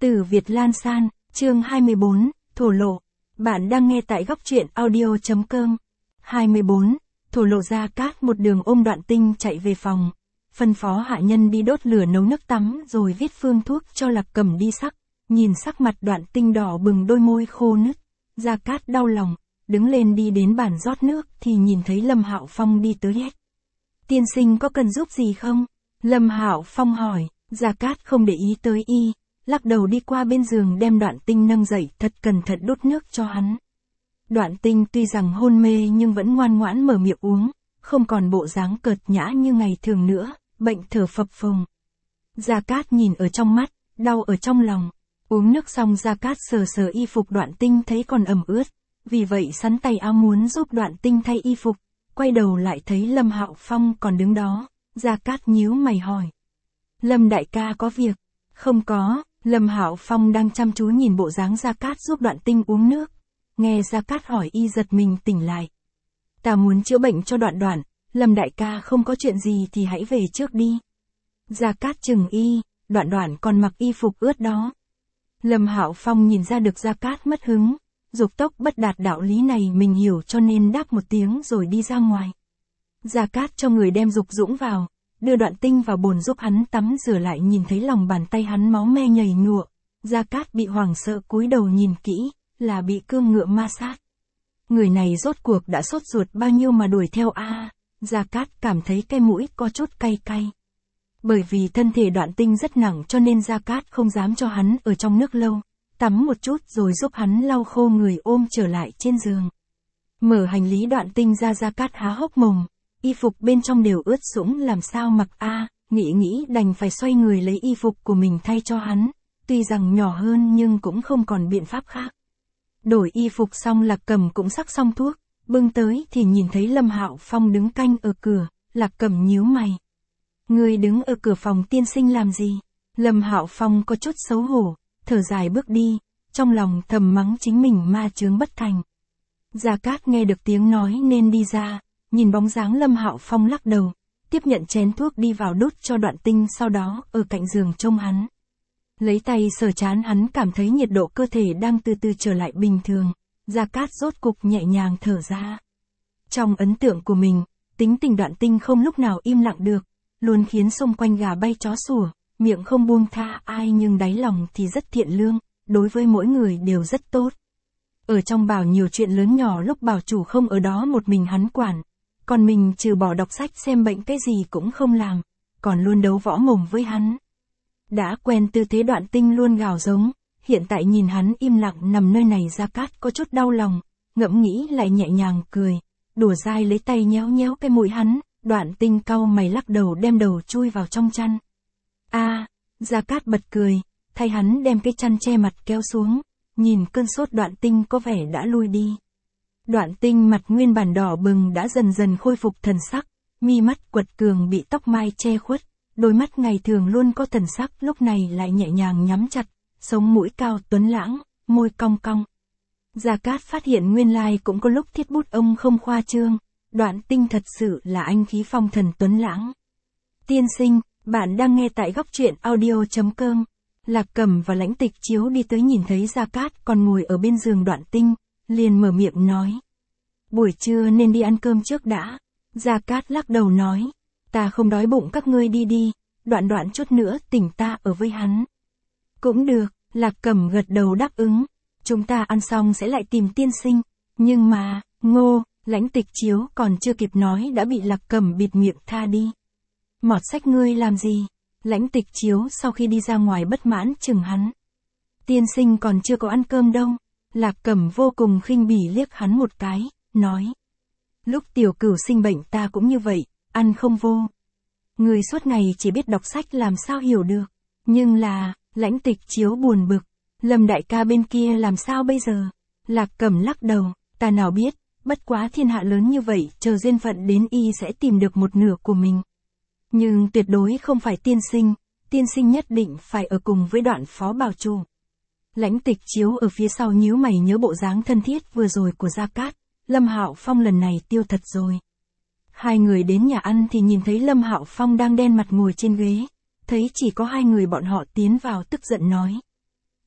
Từ Việt Lan San, chương 24, thổ lộ. Bạn đang nghe tại góc truyện audio.com. 24, thổ lộ. Gia Cát một đường ôm Đoạn Tinh chạy về phòng, phân phó hạ nhân đi đốt lửa nấu nước tắm rồi viết phương thuốc cho Lạc Cẩm đi sắc. Nhìn sắc mặt Đoạn Tinh đỏ bừng, đôi môi khô nứt, Gia Cát đau lòng, đứng lên đi đến bàn rót nước thì nhìn thấy Lâm Hạo Phong đi tới hết. Tiên sinh có cần giúp gì không? Lâm Hạo Phong hỏi. Gia Cát không để ý tới y, lắc đầu đi qua bên giường đem Đoạn Tinh nâng dậy, thật cẩn thận đút nước cho hắn. Đoạn Tinh tuy rằng hôn mê nhưng vẫn ngoan ngoãn mở miệng uống, không còn bộ dáng cợt nhã như ngày thường nữa, bệnh thở phập phồng. Gia Cát nhìn ở trong mắt, đau ở trong lòng. Uống nước xong Gia Cát sờ sờ y phục Đoạn Tinh thấy còn ẩm ướt, vì vậy sắn tay áo muốn giúp Đoạn Tinh thay y phục, quay đầu lại thấy Lâm Hạo Phong còn đứng đó. Gia Cát nhíu mày hỏi. Lâm đại ca có việc? Không có. Lâm Hạo Phong đang chăm chú nhìn bộ dáng Gia Cát giúp Đoạn Tinh uống nước. Nghe Gia Cát hỏi y giật mình tỉnh lại. Ta muốn chữa bệnh cho Đoạn Đoạn, Lâm đại ca không có chuyện gì thì hãy về trước đi. Gia Cát chừng y, Đoạn Đoạn còn mặc y phục ướt đó. Lâm Hạo Phong nhìn ra được Gia Cát mất hứng, dục tốc bất đạt, đạo lý này mình hiểu cho nên đáp một tiếng rồi đi ra ngoài. Gia Cát cho người đem Dục Dũng vào, đưa Đoạn Tinh vào bồn giúp hắn tắm rửa lại, nhìn thấy lòng bàn tay hắn máu me nhầy nhụa. Gia Cát bị hoảng sợ cúi đầu nhìn kỹ, là bị cương ngựa ma sát. Người này rốt cuộc đã sốt ruột bao nhiêu mà đuổi theo a? Gia Cát cảm thấy cái mũi có chút cay cay. Bởi vì thân thể Đoạn Tinh rất nặng cho nên Gia Cát không dám cho hắn ở trong nước lâu, tắm một chút rồi giúp hắn lau khô người ôm trở lại trên giường. Mở hành lý Đoạn Tinh ra, Gia Cát há hốc mồm, y phục bên trong đều ướt sũng làm sao mặc a? Nghĩ đành phải xoay người lấy y phục của mình thay cho hắn, tuy rằng nhỏ hơn nhưng cũng không còn biện pháp khác. Đổi y phục xong Lạc Cẩm cũng sắc xong thuốc, bưng tới thì nhìn thấy Lâm Hạo Phong đứng canh ở cửa. Lạc Cẩm nhíu mày. Ngươi đứng ở cửa phòng tiên sinh làm gì? Lâm Hạo Phong có chút xấu hổ, thở dài bước đi, trong lòng thầm mắng chính mình ma chướng bất thành. Gia Cát nghe được tiếng nói nên đi ra, nhìn bóng dáng Lâm Hạo Phong lắc đầu, tiếp nhận chén thuốc đi vào đút cho Đoạn Tinh, sau đó ở cạnh giường trông hắn. Lấy tay sờ trán hắn, cảm thấy nhiệt độ cơ thể đang từ từ trở lại bình thường. Gia Cát rốt cục nhẹ nhàng thở ra. Trong ấn tượng của mình, tính tình Đoạn Tinh không lúc nào im lặng được, luôn khiến xung quanh gà bay chó sủa, miệng không buông tha ai nhưng đáy lòng thì rất thiện lương, đối với mỗi người đều rất tốt. Ở trong bảo nhiều chuyện lớn nhỏ lúc bảo chủ không ở đó một mình hắn quản, còn mình trừ bỏ đọc sách xem bệnh cái gì cũng không làm, còn luôn đấu võ mồm với hắn. Đã quen tư thế Đoạn Tinh luôn gào giống, hiện tại nhìn hắn im lặng nằm nơi này Gia Cát có chút đau lòng, ngẫm nghĩ lại nhẹ nhàng cười, đùa dai lấy tay nhéo nhéo cái mũi hắn. Đoạn Tinh cau mày lắc đầu đem đầu chui vào trong chăn. Gia Cát bật cười, thay hắn đem cái chăn che mặt kéo xuống, nhìn cơn sốt Đoạn Tinh có vẻ đã lui đi. Đoạn Tinh mặt nguyên bản đỏ bừng đã dần dần khôi phục thần sắc, mi mắt quật cường bị tóc mai che khuất, đôi mắt ngày thường luôn có thần sắc lúc này lại nhẹ nhàng nhắm chặt, sống mũi cao tuấn lãng, môi cong cong. Gia Cát phát hiện nguyên lai cũng có lúc thiết bút ông không khoa trương, Đoạn Tinh thật sự là anh khí phong thần tuấn lãng. Tiên sinh, bạn đang nghe tại góc truyện audio.com. Lạc Cẩm và Lãnh Tịch Chiếu đi tới nhìn thấy Gia Cát còn ngồi ở bên giường Đoạn Tinh, liền mở miệng nói. Buổi trưa nên đi ăn cơm trước đã. Gia Cát lắc đầu nói. Ta không đói bụng, các ngươi đi đi, Đoạn chút nữa tỉnh ta ở với hắn. Cũng được, Lạc Cẩm gật đầu đáp ứng. Chúng ta ăn xong sẽ lại tìm tiên sinh. Nhưng mà, Ngô, Lãnh Tịch Chiếu còn chưa kịp nói đã bị Lạc Cẩm bịt miệng tha đi. Mọt sách ngươi làm gì? Lãnh Tịch Chiếu sau khi đi ra ngoài bất mãn chừng hắn. Tiên sinh còn chưa có ăn cơm đâu. Lạc Cẩm vô cùng khinh bỉ liếc hắn một cái, nói. Lúc Tiểu Cửu sinh bệnh ta cũng như vậy, ăn không vô. Người suốt ngày chỉ biết đọc sách làm sao hiểu được. Nhưng là, Lãnh Tịch Chiếu buồn bực. Lâm đại ca bên kia làm sao bây giờ? Lạc Cẩm lắc đầu, ta nào biết, bất quá thiên hạ lớn như vậy, chờ duyên phận đến y sẽ tìm được một nửa của mình. Nhưng tuyệt đối không phải tiên sinh nhất định phải ở cùng với Đoạn phó bảo chủ. Lãnh Tịch Chiếu ở phía sau nhíu mày nhớ bộ dáng thân thiết vừa rồi của Gia Cát, Lâm Hạo Phong lần này tiêu thật rồi. Hai người đến nhà ăn thì nhìn thấy Lâm Hạo Phong đang đen mặt ngồi trên ghế, thấy chỉ có hai người bọn họ tiến vào tức giận nói.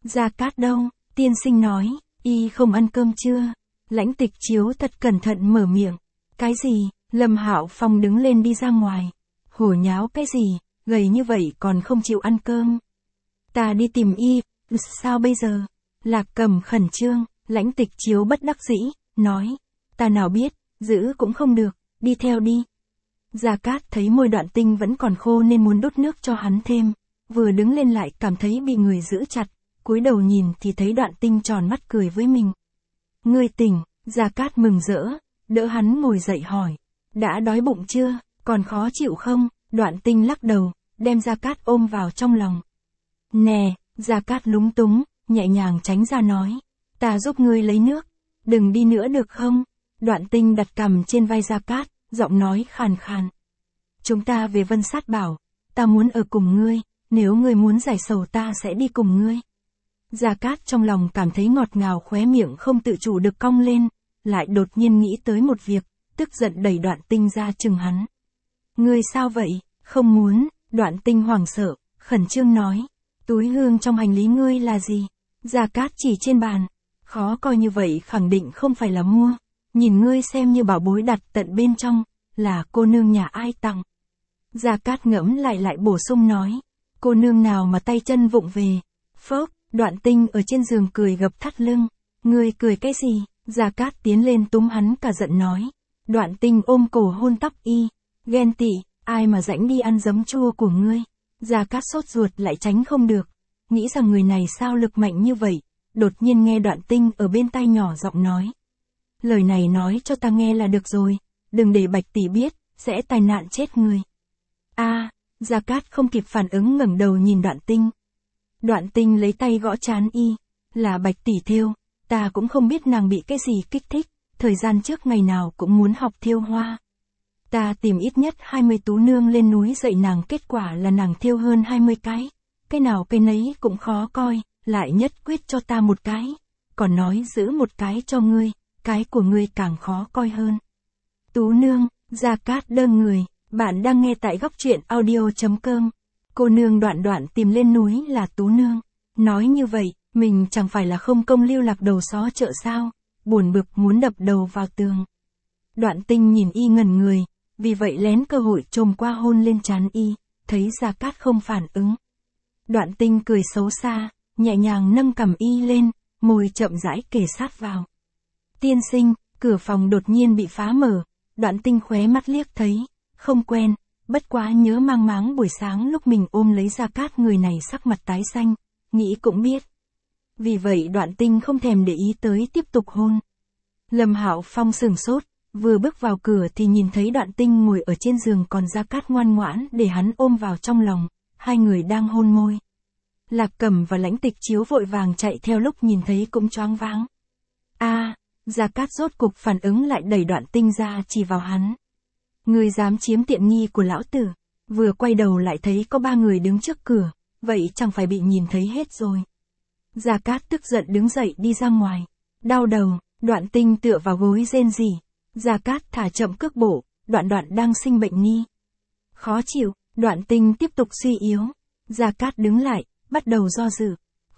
Gia Cát đâu? Tiên sinh nói, y không ăn cơm chưa? Lãnh Tịch Chiếu thật cẩn thận mở miệng. Cái gì? Lâm Hạo Phong đứng lên đi ra ngoài. Hồ nháo cái gì? Gầy như vậy còn không chịu ăn cơm. Ta đi tìm y, sao bây giờ? Lạc Cầm khẩn trương, Lãnh Tịch Chiếu bất đắc dĩ, nói. Ta nào biết, giữ cũng không được, đi theo đi. Gia Cát thấy môi Đoạn Tinh vẫn còn khô nên muốn đút nước cho hắn thêm. Vừa đứng lên lại cảm thấy bị người giữ chặt, cúi đầu nhìn thì thấy Đoạn Tinh tròn mắt cười với mình. Ngươi tỉnh, Gia Cát mừng rỡ, đỡ hắn ngồi dậy hỏi. Đã đói bụng chưa, còn khó chịu không? Đoạn Tinh lắc đầu, đem Gia Cát ôm vào trong lòng. Nè, Gia Cát lúng túng, nhẹ nhàng tránh ra nói. Ta giúp ngươi lấy nước, đừng đi nữa được không? Đoạn Tinh đặt cằm trên vai Gia Cát, giọng nói khàn khàn. Chúng ta về Vân Sát Bảo, ta muốn ở cùng ngươi, nếu ngươi muốn giải sầu ta sẽ đi cùng ngươi. Gia Cát trong lòng cảm thấy ngọt ngào, khóe miệng không tự chủ được cong lên, lại đột nhiên nghĩ tới một việc, tức giận đẩy Đoạn Tinh ra chừng hắn. Ngươi sao vậy, không muốn? Đoạn Tinh hoảng sợ, khẩn trương nói. Túi hương trong hành lý ngươi là gì? Gia Cát chỉ trên bàn. Khó coi như vậy khẳng định không phải là mua. Nhìn ngươi xem như bảo bối đặt tận bên trong, là cô nương nhà ai tặng. Gia Cát ngẫm lại bổ sung nói. Cô nương nào mà tay chân vụng về. Phốc, Đoạn Tinh ở trên giường cười gập thắt lưng. Ngươi cười cái gì? Gia Cát tiến lên túm hắn cả giận nói. Đoạn Tinh ôm cổ hôn tóc y. Ghen tị, ai mà rãnh đi ăn giấm chua của ngươi. Gia Cát sốt ruột lại tránh không được. Nghĩ rằng người này sao lực mạnh như vậy. Đột nhiên nghe Đoạn Tinh ở bên tai nhỏ giọng nói. Lời này nói cho ta nghe là được rồi. Đừng để Bạch tỷ biết, sẽ tai nạn chết người. Gia Cát không kịp phản ứng ngẩng đầu nhìn Đoạn Tinh. Đoạn Tinh lấy tay gõ trán y. Là Bạch tỷ thêu, ta cũng không biết nàng bị cái gì kích thích. Thời gian trước ngày nào cũng muốn học thêu hoa. Ta tìm ít nhất 20 tú nương lên núi dạy nàng, kết quả là nàng thêu hơn 20 cái. Cái nào cái nấy cũng khó coi, lại nhất quyết cho ta một cái. Còn nói giữ một cái cho ngươi, cái của ngươi càng khó coi hơn. Tú nương, Gia Cát đơ người, bạn đang nghe tại góc truyện audio.com. Cô nương Đoạn tìm lên núi là tú nương. Nói như vậy, mình chẳng phải là không công lưu lạc đầu xó chợ sao, buồn bực muốn đập đầu vào tường. Đoạn Tinh nhìn y ngẩn người, vì vậy lén cơ hội chồm qua hôn lên trán y, thấy Gia Cát không phản ứng. Đoạn Tinh cười xấu xa, nhẹ nhàng nâng cằm y lên, môi chậm rãi kề sát vào. Tiên sinh, cửa phòng đột nhiên bị phá mở, Đoạn Tinh khóe mắt liếc thấy, không quen, bất quá nhớ mang máng buổi sáng lúc mình ôm lấy Gia Cát người này sắc mặt tái xanh, nghĩ cũng biết. Vì vậy Đoạn Tinh không thèm để ý tới tiếp tục hôn. Lâm Hạo Phong sửng sốt, vừa bước vào cửa thì nhìn thấy Đoạn Tinh ngồi ở trên giường, còn Gia Cát ngoan ngoãn để hắn ôm vào trong lòng, hai người đang hôn môi. Lạc Cầm và Lãnh Tịch Chiếu vội vàng chạy theo, lúc nhìn thấy cũng choáng váng. Gia Cát rốt cục phản ứng lại, đẩy Đoạn Tinh ra chỉ vào hắn. Ngươi dám chiếm tiện nghi của lão tử? Vừa quay đầu lại thấy có 3 người đứng trước cửa, vậy chẳng phải bị nhìn thấy hết rồi. Gia Cát tức giận đứng dậy đi ra ngoài. Đau đầu, Đoạn Tinh tựa vào gối rên rỉ. Gia Cát thả chậm cước bộ, Đoạn đang sinh bệnh nhi. Khó chịu, Đoạn Tinh tiếp tục suy yếu. Gia Cát đứng lại, bắt đầu do dự.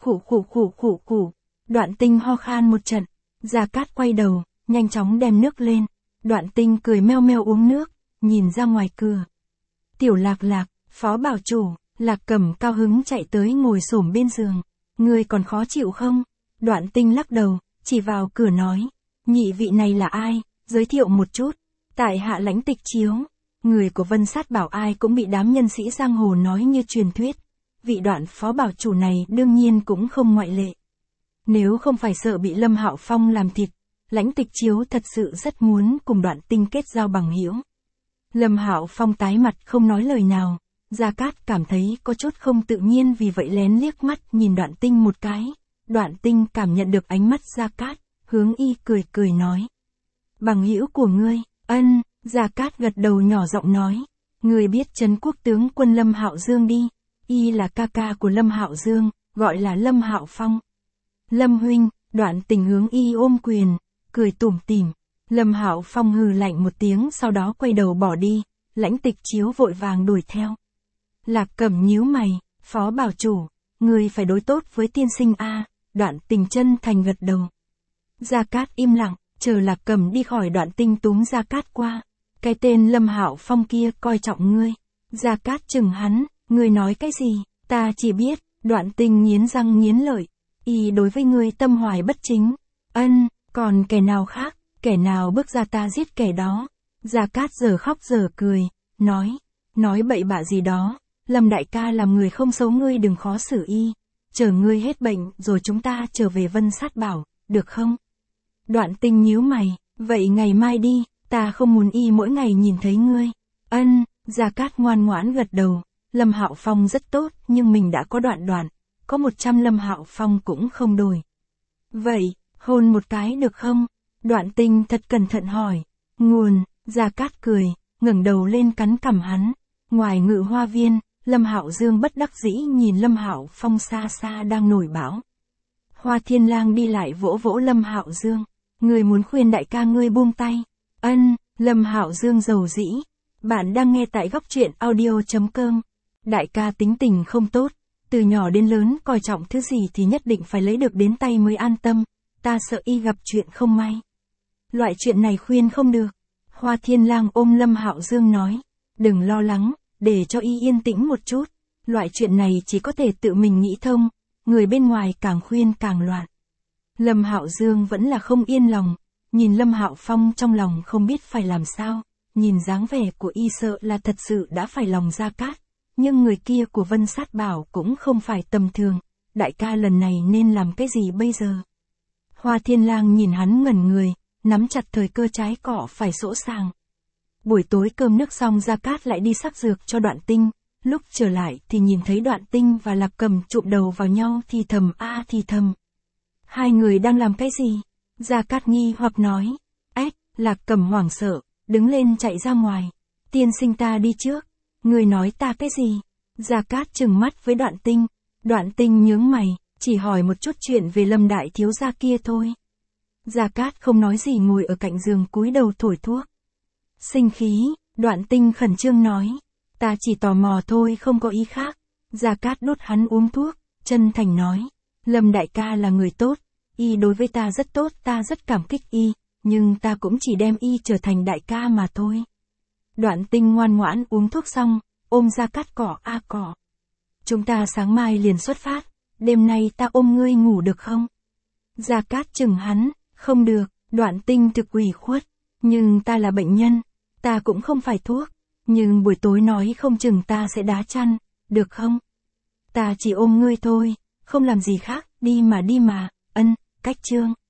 Khủ. Đoạn Tinh ho khan một trận. Gia Cát quay đầu, nhanh chóng đem nước lên. Đoạn Tinh cười meo meo uống nước, nhìn ra ngoài cửa. Tiểu Lạc, Phó bảo chủ. Lạc Cầm cao hứng chạy tới ngồi xổm bên giường. Ngươi còn khó chịu không? Đoạn Tinh lắc đầu, chỉ vào cửa nói. Nhị vị này là ai? Giới thiệu một chút. Tại hạ Lãnh Tịch Chiếu. Người của Vân Sát Bảo ai cũng bị đám nhân sĩ giang hồ nói như truyền thuyết. Vị Đoạn phó bảo chủ này đương nhiên cũng không ngoại lệ. Nếu không phải sợ bị Lâm Hạo Phong làm thịt, Lãnh Tịch Chiếu thật sự rất muốn cùng Đoạn Tinh kết giao bằng hữu. Lâm Hạo Phong tái mặt không nói lời nào. Gia Cát cảm thấy có chút không tự nhiên, vì vậy lén liếc mắt nhìn Đoạn Tinh một cái. Đoạn Tinh cảm nhận được ánh mắt Gia Cát, hướng y cười nói. Bằng hữu của ngươi? Ân. Gia Cát gật đầu nhỏ giọng nói. Ngươi biết Trấn Quốc tướng quân Lâm Hạo Dương đi. Y là ca ca của Lâm Hạo Dương, gọi là Lâm Hạo Phong. Lâm huynh. Đoạn Tinh hướng y ôm quyền, cười tủm tỉm. Lâm Hạo Phong hừ lạnh một tiếng, sau đó quay đầu bỏ đi. Lãnh Tịch Chiếu vội vàng đuổi theo. Lạc Cẩm nhíu mày. Phó bảo chủ, ngươi phải đối tốt với tiên sinh a. Đoạn Tình chân thành gật đầu. Gia Cát im lặng, chờ Lạc Cầm đi khỏi. Đoạn Tinh túm Gia Cát qua. Cái tên Lâm Hạo Phong kia coi trọng ngươi. Gia Cát chừng hắn, ngươi nói cái gì, ta chỉ biết. Đoạn Tinh nghiến răng nghiến lợi. Y đối với ngươi tâm hoài bất chính. Ân, còn kẻ nào khác, kẻ nào bước ra ta giết kẻ đó. Gia Cát giờ khóc giờ cười, nói bậy bạ gì đó. Lâm đại ca làm người không xấu, ngươi đừng khó xử y. Chờ ngươi hết bệnh rồi chúng ta trở về Vân Sát Bảo, được không? Đoạn Tinh nhíu mày, vậy ngày mai đi, ta không muốn y mỗi ngày nhìn thấy ngươi. Ân, Gia Cát ngoan ngoãn gật đầu. Lâm Hạo Phong rất tốt, nhưng mình đã có Đoạn, có 100 Lâm Hạo Phong cũng không đổi. Vậy, hôn một cái được không? Đoạn Tinh thật cẩn thận hỏi. Nguồn, Gia Cát cười, ngẩng đầu lên cắn cằm hắn. Ngoài Ngự Hoa Viên, Lâm Hạo Dương bất đắc dĩ nhìn Lâm Hạo Phong xa xa đang nổi bão. Hoa Thiên Lang đi lại vỗ vỗ Lâm Hạo Dương. Ngươi muốn khuyên đại ca ngươi buông tay. Ân, Lâm Hạo Dương dầu dĩ. Bạn đang nghe tại góc truyện audio.com. Đại ca tính tình không tốt, từ nhỏ đến lớn coi trọng thứ gì thì nhất định phải lấy được đến tay mới an tâm, ta sợ y gặp chuyện không may. Loại chuyện này khuyên không được. Hoa Thiên Lang ôm Lâm Hạo Dương nói, đừng lo lắng, để cho y yên tĩnh một chút, loại chuyện này chỉ có thể tự mình nghĩ thông, người bên ngoài càng khuyên càng loạn. Lâm Hạo Dương vẫn là không yên lòng, nhìn Lâm Hạo Phong trong lòng không biết phải làm sao, nhìn dáng vẻ của y sợ là thật sự đã phải lòng Gia Cát. Nhưng người kia của Vân Sát Bảo cũng không phải tầm thường, đại ca lần này nên làm cái gì bây giờ? Hoa Thiên Lang nhìn hắn ngẩn người, nắm chặt thời cơ trái cọ phải sỗ sàng. Buổi tối cơm nước xong Gia Cát lại đi sắc dược cho Đoạn Tinh, lúc trở lại thì nhìn thấy Đoạn Tinh và Lạc Cầm chụm đầu vào nhau thì thầm. Hai người đang làm cái gì? Gia Cát nghi hoặc nói. Lạc Cầm hoảng sợ, đứng lên chạy ra ngoài. Tiên sinh ta đi trước. Người nói ta cái gì? Gia Cát trừng mắt với Đoạn Tinh nhướng mày, chỉ hỏi một chút chuyện về Lâm đại thiếu gia kia thôi. Gia Cát không nói gì ngồi ở cạnh giường cúi đầu thổi thuốc. Sinh khí, Đoạn Tinh khẩn trương nói. Ta chỉ tò mò thôi không có ý khác. Gia Cát đút hắn uống thuốc, chân thành nói. Lâm đại ca là người tốt, y đối với ta rất tốt, ta rất cảm kích y, nhưng ta cũng chỉ đem y trở thành đại ca mà thôi. Đoạn Tinh ngoan ngoãn uống thuốc xong, ôm Gia Cát cỏ. Chúng ta sáng mai liền xuất phát, đêm nay ta ôm ngươi ngủ được không? Gia Cát chừng hắn, không được. Đoạn Tinh thực ủy khuất, nhưng ta là bệnh nhân, ta cũng không phải thuốc, nhưng buổi tối nói không chừng ta sẽ đá chăn, được không? Ta chỉ ôm ngươi thôi, không làm gì khác, đi mà. Ân, cách chương.